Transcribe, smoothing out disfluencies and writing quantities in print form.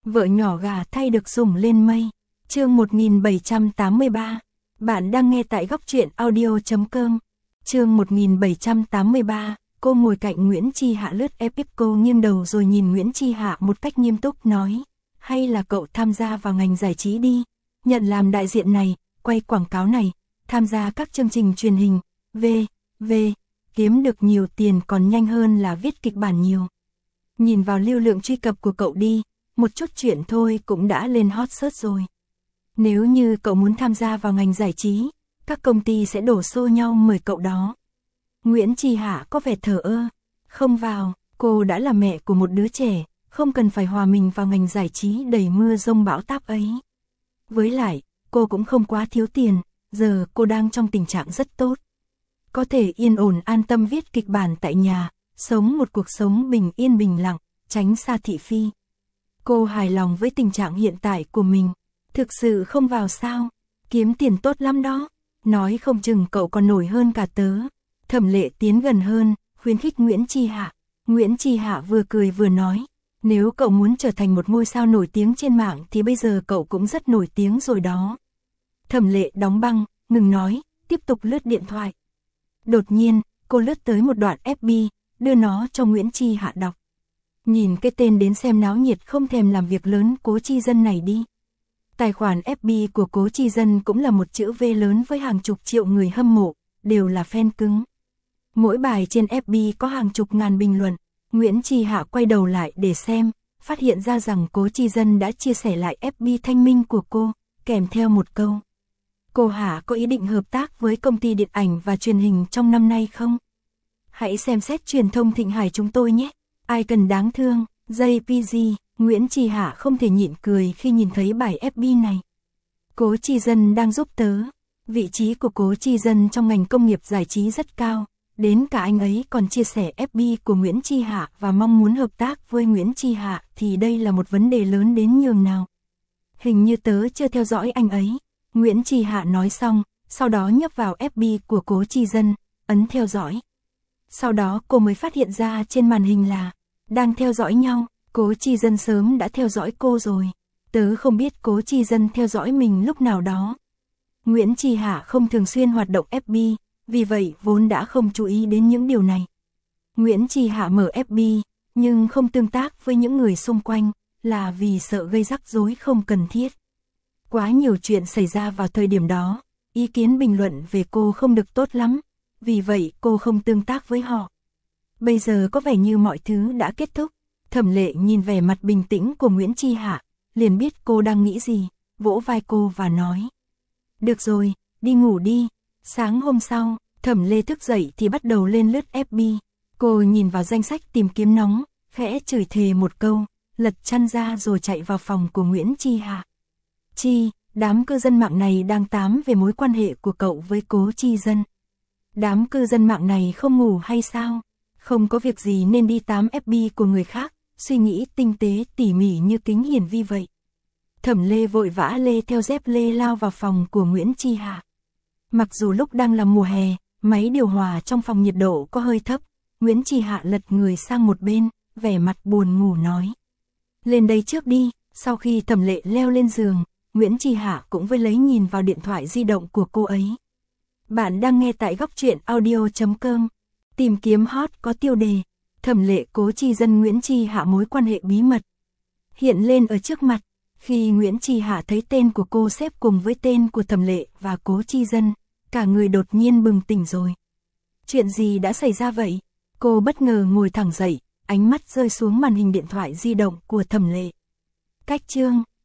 Vợ nhỏ gà thay được sủng lên mây. Chương 1783. Bạn đang nghe tại góc truyện audio.com. Chương 1783. Cô ngồi cạnh Nguyễn Chi Hạ lướt Epic, cô nghiêng đầu rồi nhìn Nguyễn Chi Hạ một cách nghiêm túc nói: hay là cậu tham gia vào ngành giải trí đi, nhận làm đại diện này, quay quảng cáo này, tham gia các chương trình truyền hình, kiếm được nhiều tiền còn nhanh hơn là viết kịch bản nhiều. Nhìn vào lưu lượng truy cập của cậu đi, một chút chuyện thôi cũng đã lên hot search rồi. Nếu như cậu muốn tham gia vào ngành giải trí, các công ty sẽ đổ xô nhau mời cậu đó. Nguyễn Chi Hạ có vẻ thờ ơ, không vào, cô đã là mẹ của một đứa trẻ, không cần phải hòa mình vào ngành giải trí đầy mưa rông bão táp ấy. Với lại, cô cũng không quá thiếu tiền, giờ cô đang trong tình trạng rất tốt. Có thể yên ổn an tâm viết kịch bản tại nhà, sống một cuộc sống bình yên bình lặng, tránh xa thị phi. Cô hài lòng với tình trạng hiện tại của mình. Thực sự không vào sao? Kiếm tiền tốt lắm đó. Nói không chừng cậu còn nổi hơn cả tớ. Thẩm Lệ tiến gần hơn, khuyến khích Nguyễn Chi Hạ. Nguyễn Chi Hạ vừa cười vừa nói: nếu cậu muốn trở thành một ngôi sao nổi tiếng trên mạng thì bây giờ cậu cũng rất nổi tiếng rồi đó. Thẩm Lệ đóng băng, ngừng nói, tiếp tục lướt điện thoại. Đột nhiên, cô lướt tới một đoạn FB, đưa nó cho Nguyễn Chi Hạ đọc. Nhìn cái tên đến xem náo nhiệt không thèm làm việc lớn Cố Chi Dân này đi. Tài khoản FB của Cố Chi Dân cũng là một chữ V lớn với hàng chục triệu người hâm mộ, đều là fan cứng. Mỗi bài trên FB có hàng chục ngàn bình luận. Nguyễn Chi Hạ quay đầu lại để xem, phát hiện ra rằng Cố Chi Dân đã chia sẻ lại FB thanh minh của cô, kèm theo một câu: cô Hạ có ý định hợp tác với công ty điện ảnh và truyền hình trong năm nay không? Hãy xem xét truyền thông Thịnh Hải chúng tôi nhé. Ai cần đáng thương, JPG. Nguyễn Chi Hạ không thể nhịn cười khi nhìn thấy bài FB này. Cố Chi Dân đang giúp tớ. Vị trí của Cố Chi Dân trong ngành công nghiệp giải trí rất cao, đến cả anh ấy còn chia sẻ FB của Nguyễn Chi Hạ và mong muốn hợp tác với Nguyễn Chi Hạ, thì đây là một vấn đề lớn đến nhường nào. Hình như tớ chưa theo dõi anh ấy. Nguyễn Chi Hạ nói xong, sau đó nhấp vào FB của Cố Chi Dân, ấn theo dõi. Sau đó cô mới phát hiện ra trên màn hình là đang theo dõi nhau. Cố Chi Dân sớm đã theo dõi cô rồi. Tớ không biết Cố Chi Dân theo dõi mình lúc nào đó. Nguyễn Chi Hạ không thường xuyên hoạt động FB, vì vậy vốn đã không chú ý đến những điều này. Nguyễn Chi Hạ mở FB, nhưng không tương tác với những người xung quanh, là vì sợ gây rắc rối không cần thiết. Quá nhiều chuyện xảy ra vào thời điểm đó, ý kiến bình luận về cô không được tốt lắm, vì vậy cô không tương tác với họ. Bây giờ có vẻ như mọi thứ đã kết thúc. Thẩm Lệ nhìn vẻ mặt bình tĩnh của Nguyễn Chi Hạ, liền biết cô đang nghĩ gì, vỗ vai cô và nói: được rồi, đi ngủ đi. Sáng hôm sau, Thẩm Lệ thức dậy thì bắt đầu lên lướt FB. Cô nhìn vào danh sách tìm kiếm nóng, khẽ chửi thề một câu, lật chăn ra rồi chạy vào phòng của Nguyễn Chi Hạ. Chi, đám cư dân mạng này đang tám về mối quan hệ của cậu với Cố Chi Dân. Đám cư dân mạng này không ngủ hay sao? Không có việc gì nên đi tám FB của người khác, suy nghĩ tinh tế tỉ mỉ như Kính Hiển Vi vậy. Thẩm Lê vội vã lê theo dép lê lao vào phòng của Nguyễn Chi Hạ. Mặc dù lúc đang là mùa hè, máy điều hòa trong phòng nhiệt độ có hơi thấp, Nguyễn Chi Hạ lật người sang một bên, vẻ mặt buồn ngủ nói: lên đây trước đi. Sau khi Thẩm Lệ leo lên giường, Nguyễn Chi Hạ cũng với lấy nhìn vào điện thoại di động của cô ấy. Bạn đang nghe tại góc truyện audio.com. Tìm kiếm hot có tiêu đề: Thẩm Lệ Cố Chi Dân Nguyễn Chi Hạ mối quan hệ bí mật hiện lên ở trước mặt. Khi Nguyễn Chi Hạ thấy tên của cô xếp cùng với tên của Thẩm Lệ và Cố Chi Dân, cả người đột nhiên bừng tỉnh rồi. Chuyện gì đã xảy ra vậy? Cô bất ngờ ngồi thẳng dậy, ánh mắt rơi xuống màn hình điện thoại di động của Thẩm Lệ. Cách chương